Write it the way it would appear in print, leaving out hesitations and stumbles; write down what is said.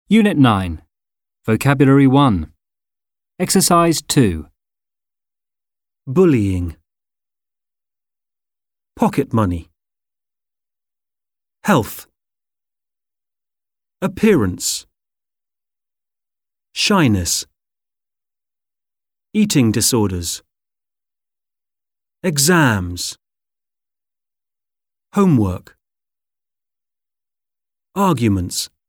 Unit 9. Vocabulary 1. Exercise 2. Bullying. Pocket money. Health. Appearance. Shyness. Eating disorders. Exams. Homework. Arguments.